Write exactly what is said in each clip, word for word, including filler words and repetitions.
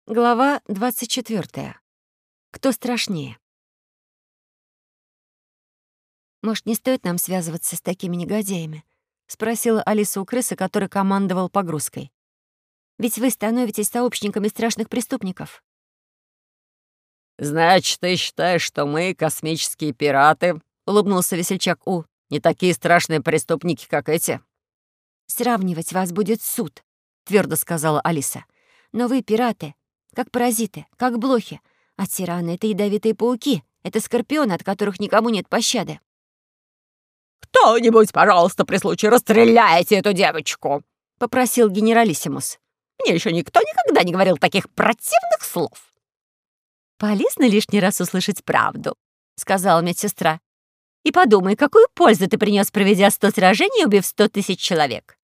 Глава двадцать четвёртая. Кто страшнее? «Может, не стоит нам связываться с такими негодяями?» — спросила Алиса у крысы, который командовал погрузкой. «Ведь вы становитесь сообщниками страшных преступников». «Значит, ты считаешь, что мы, космические пираты, — улыбнулся весельчак У, — не такие страшные преступники, как эти?» «Сравнивать вас будет суд», — твердо сказала Алиса. «Но вы пираты, как паразиты, как блохи, а тираны — это ядовитые пауки, это скорпионы, от которых никому нет пощады». «Кто-нибудь, пожалуйста, при случае расстреляйте эту девочку!» — попросил генералиссимус. «Мне еще никто никогда не говорил таких противных слов!» «Полезно лишний раз услышать правду», — сказала медсестра. «И подумай, какую пользу ты принес, проведя сто сражений и убив сто тысяч человек».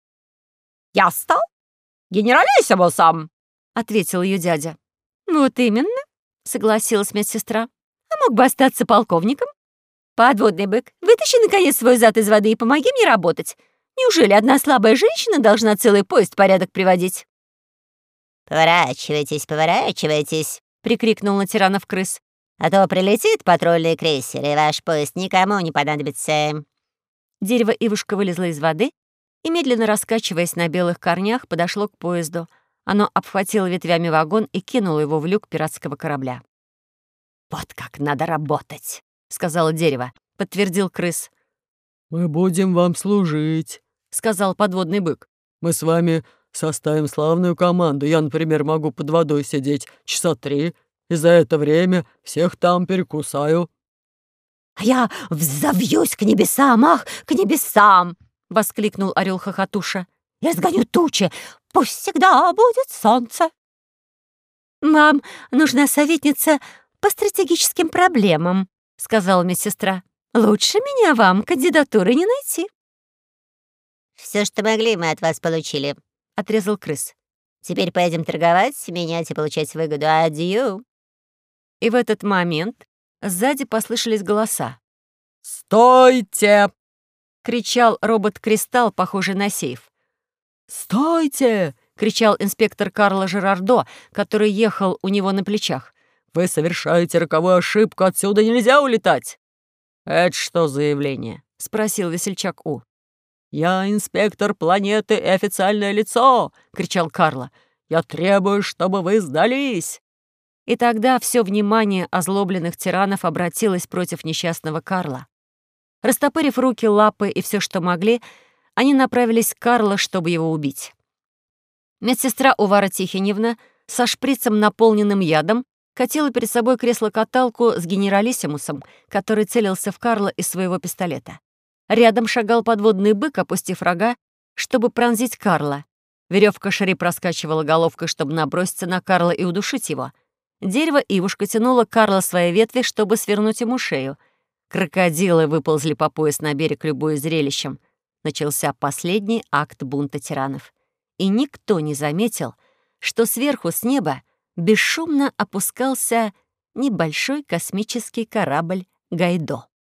«Я стал генералиссимусом!» — ответил ее дядя. «Вот именно», — согласилась медсестра. «А мог бы остаться полковником? Подводный бык, вытащи, наконец, свой зад из воды и помоги мне работать. Неужели одна слабая женщина должна целый поезд в порядок приводить?» «Поворачивайтесь, поворачивайтесь!» — прикрикнул на тиранов крыс. «А то прилетит патрульный крейсер, и ваш поезд никому не понадобится». Дерево-ивушка вылезло из воды и, медленно раскачиваясь на белых корнях, подошло к поезду. Оно обхватило ветвями вагон и кинуло его в люк пиратского корабля. «Вот как надо работать!» — сказала дерево, — подтвердил крыс. «Мы будем вам служить», — сказал подводный бык. «Мы с вами составим славную команду. Я, например, могу под водой сидеть часа три, и за это время всех там перекусаю». «А я взовьюсь к небесам, ах, к небесам!» — воскликнул орел Хохотуша. «Я сгоню тучи, пусть всегда будет солнце». «Вам нужна советница по стратегическим проблемам», — сказала медсестра. «Лучше меня вам кандидатуры не найти». «Все, что могли, мы от вас получили», — отрезал крыс. «Теперь поедем торговать, менять и получать выгоду. Адью». И в этот момент сзади послышались голоса. «Стойте!» — кричал робот-кристалл, похожий на сейф. «Стойте!» — кричал инспектор Карло Жерардо, который ехал у него на плечах. «Вы совершаете роковую ошибку, отсюда нельзя улетать!» «Это что за явление?» — спросил весельчак У. «Я инспектор планеты и официальное лицо!» — кричал Карло. «Я требую, чтобы вы сдались!» И тогда все внимание озлобленных тиранов обратилось против несчастного Карла. Растопырив руки, лапы и все, что могли, они направились к Карло, чтобы его убить. Медсестра Увара Тихеневна со шприцем, наполненным ядом, катила перед собой кресло-каталку с генералиссимусом, который целился в Карла из своего пистолета. Рядом шагал подводный бык, опустив рога, чтобы пронзить Карла. Веревка Шри проскачивала головкой, чтобы наброситься на Карла и удушить его. Дерево-ивушка тянуло Карла свои ветви, чтобы свернуть ему шею. Крокодилы выползли по пояс на берег, любуясь зрелищем. Начался последний акт бунта тиранов. И никто не заметил, что сверху с неба бесшумно опускался небольшой космический корабль «Гайдо».